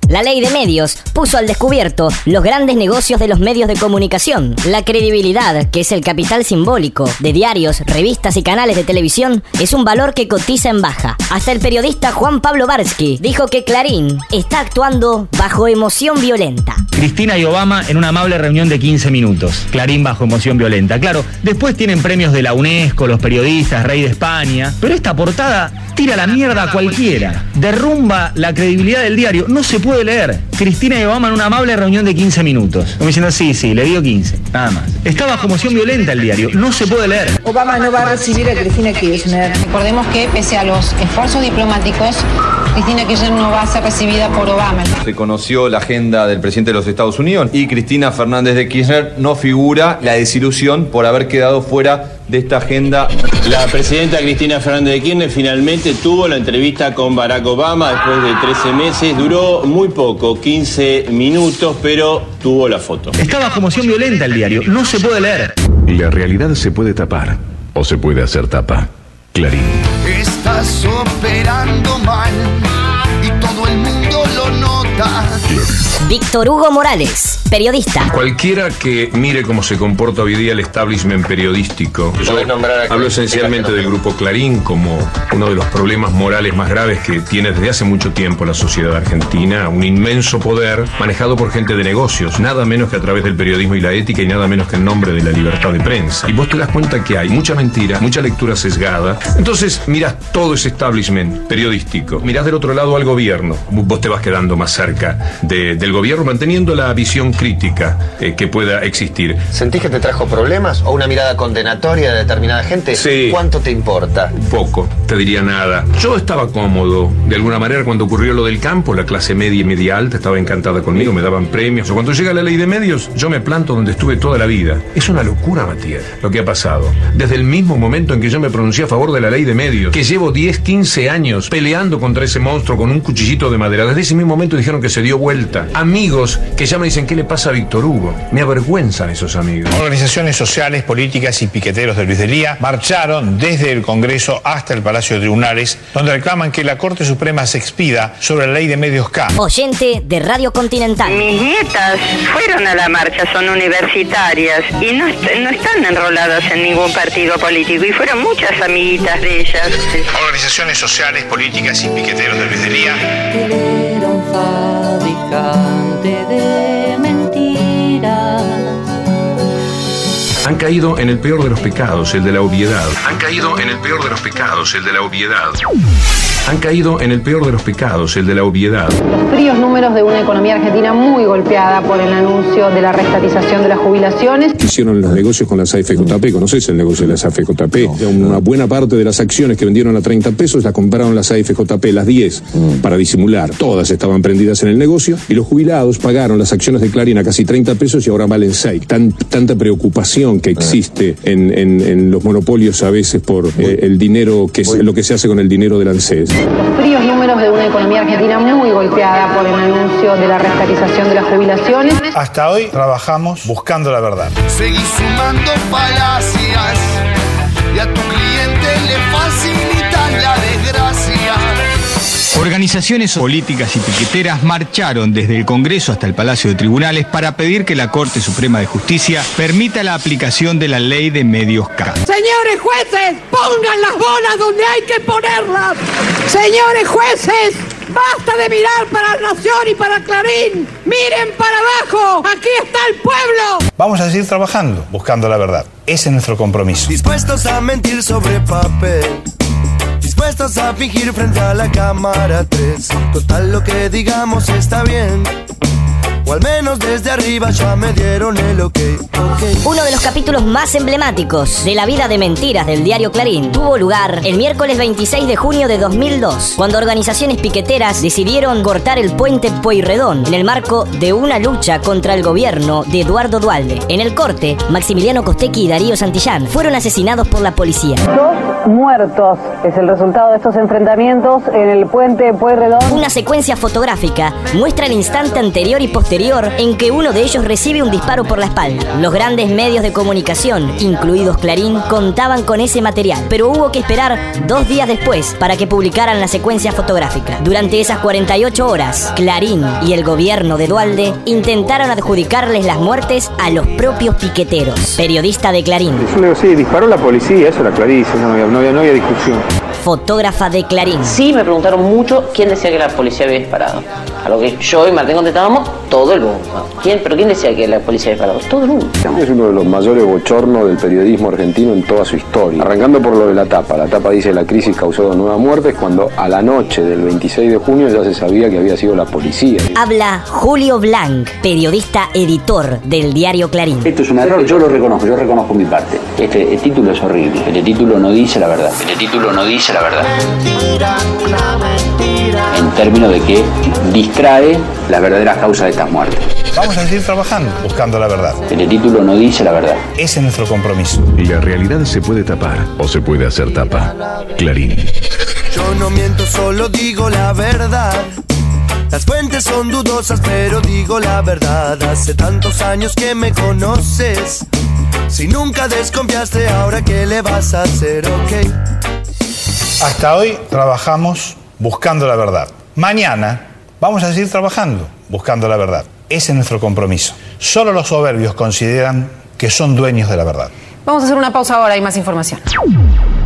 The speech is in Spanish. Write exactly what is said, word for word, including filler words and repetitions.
La ley de medios puso al descubierto los grandes negocios de los medios de comunicación. La credibilidad, que es el capital simbólico de diarios, revistas y canales de televisión, es un valor que cotiza en baja. Hasta el periodista Juan Pablo Barsky dijo que Clarín está actuando bajo emoción violenta. Cristina y Obama en una amable reunión de quince minutos. Clarín bajo emoción violenta. Claro, después tienen premios de la UNESCO, los periodistas, Rey de España, pero esta portada tira la mierda a cualquiera. Derrumba la credibilidad del diario. No se puede leer. Cristina y Obama en una amable reunión de quince minutos. Como diciendo, sí, sí, le dio quince. Nada más. Está bajo emoción violenta el diario. No se puede leer. Obama no va a recibir a Cristina Kirchner. Recordemos que, pese a los esfuerzos diplomáticos, Cristina Kirchner no va a ser recibida por Obama. Se conoció la agenda del presidente de los Estados Unidos y Cristina Fernández de Kirchner no figura. La desilusión por haber quedado fuera de esta agenda. La presidenta Cristina Fernández de Kirchner finalmente tuvo la entrevista con Barack Obama después de trece meses. Duró muy poco, quince minutos, pero tuvo la foto. Está bajo emoción violenta el diario. No se puede leer. La realidad se puede tapar o se puede hacer tapa. Clarín. Estás operando mal y todo el mundo lo nota. Víctor Hugo Morales, periodista. Cualquiera que mire cómo se comporta hoy día el establishment periodístico. Yo hablo esencialmente del grupo Clarín como uno de los problemas morales más graves que tiene desde hace mucho tiempo la sociedad argentina. Un inmenso poder manejado por gente de negocios, nada menos que a través del periodismo y la ética y nada menos que en nombre de la libertad de prensa. Y vos te das cuenta que hay mucha mentira, mucha lectura sesgada. Entonces mirás todo ese establishment periodístico, mirás del otro lado al gobierno. Vos te vas quedando más cerca de, del gobierno, manteniendo la visión crítica eh, que pueda existir. ¿Sentís que te trajo problemas o una mirada condenatoria de determinada gente? Sí. ¿Cuánto te importa? Poco, te diría nada. Yo estaba cómodo. De alguna manera, cuando ocurrió lo del campo, la clase media y media alta estaba encantada conmigo, me daban premios. O cuando llega la ley de medios, yo me planto donde estuve toda la vida. Es una locura, Matías, lo que ha pasado. Desde el mismo momento en que yo me pronuncié a favor de la ley de medios, que llevo diez, quince años peleando contra ese monstruo con un cuchillito de madera, desde ese mismo momento dijeron que se dio vuelta. Amigos que ya me dicen, ¿qué le pasa a Víctor Hugo? Me avergüenzan esos amigos. Organizaciones sociales, políticas y piqueteros de Luis Delía marcharon desde el Congreso hasta el Palacio de Tribunales, donde reclaman que la Corte Suprema se expida sobre la ley de medios K. Oyente de Radio Continental. Mis nietas fueron a la marcha, son universitarias y no, est no están enroladas en ningún partido político y fueron muchas amiguitas de ellas. Organizaciones sociales, políticas y piqueteros de Luis Delía. Era un fabricante de mentiras. Han caído en el peor de los pecados, el de la obviedad. Han caído en el peor de los pecados, el de la obviedad. Han caído en el peor de los pecados, el de la obviedad. Los fríos números de una economía argentina muy golpeada por el anuncio de la restatización de las jubilaciones. Hicieron los negocios con las A F J P, ¿conoces el negocio de las A F J P? No. Una buena parte de las acciones que vendieron a treinta pesos las compraron las A F J P, las diez, mm. para disimular. Todas estaban prendidas en el negocio y los jubilados pagaron las acciones de Clarín a casi treinta pesos y ahora valen seis. Tan, tanta preocupación que existe en, en, en los monopolios a veces por eh, el dinero, que es lo que se hace con el dinero del ANSES. Los fríos números de una economía argentina muy golpeada por el anuncio de la restatización de las jubilaciones. Hasta hoy trabajamos buscando la verdad. Seguís sumando falacias y a tu cliente le facilitas la desgracia. Organizaciones políticas y piqueteras marcharon desde el Congreso hasta el Palacio de Tribunales para pedir que la Corte Suprema de Justicia permita la aplicación de la ley de medios K. Señores jueces, pongan las bolas donde hay que ponerlas. Señores jueces, basta de mirar para la Nación y para Clarín. Miren para abajo, aquí está el pueblo. Vamos a seguir trabajando, buscando la verdad. Ese es nuestro compromiso. Dispuestos a mentir sobre papel, dispuestos a fingir frente a la cámara tres. Total, lo que digamos está bien, o al menos desde arriba ya me dieron el ok, okay. Uno de los capítulos más emblemáticos de la vida de mentiras del diario Clarín tuvo lugar el miércoles veintiséis de junio de dos mil dos, cuando organizaciones piqueteras decidieron cortar el puente Pueyrredón en el marco de una lucha contra el gobierno de Eduardo Duhalde. En el corte, Maximiliano Costecchi y Darío Santillán fueron asesinados por la policía. Dos muertos es el resultado de estos enfrentamientos en el puente Pueyrredón. Una secuencia fotográfica muestra el instante anterior y posterior posterior en que uno de ellos recibe un disparo por la espalda. Los grandes medios de comunicación, incluidos Clarín, contaban con ese material, pero hubo que esperar dos días después para que publicaran la secuencia fotográfica. Durante esas cuarenta y ocho horas, Clarín y el gobierno de Duhalde intentaron adjudicarles las muertes a los propios piqueteros. Periodista de Clarín. Yo le digo, sí, disparó la policía, eso era clarísimo, no había, no había, no había discusión. Fotógrafa de Clarín. Sí, me preguntaron mucho quién decía que la policía había disparado. A lo que yo y Martín contestábamos, todo el mundo. ¿Quién? ¿Pero quién decía que la policía había disparado? Todo el mundo. Es uno de los mayores bochornos del periodismo argentino en toda su historia. Arrancando por lo de la tapa. La tapa dice la crisis causó dos nuevas muertes, cuando a la noche del veintiséis de junio ya se sabía que había sido la policía. Habla Julio Blanc, periodista editor del diario Clarín. Esto es un error, yo lo reconozco, yo reconozco mi parte. Este el título es horrible, este título no dice la verdad. Este título no dice la verdad. En términos de que distrae las verdaderas causas de estas muertes. Vamos a seguir trabajando, buscando la verdad. Este título no dice la verdad. Ese es nuestro compromiso. La realidad se puede tapar o se puede hacer tapa. Clarín. Yo no miento, solo digo la verdad. Las fuentes son dudosas, pero digo la verdad. Hace tantos años que me conoces. Si nunca desconfiaste, ahora qué le vas a hacer, ok. Hasta hoy trabajamos buscando la verdad. Mañana vamos a seguir trabajando buscando la verdad. Ese es nuestro compromiso. Solo los soberbios consideran que son dueños de la verdad. Vamos a hacer una pausa ahora, hay más información.